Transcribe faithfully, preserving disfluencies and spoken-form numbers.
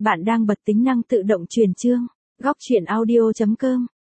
Bạn đang bật tính năng tự động truyền chương. Góc truyện audio chấm com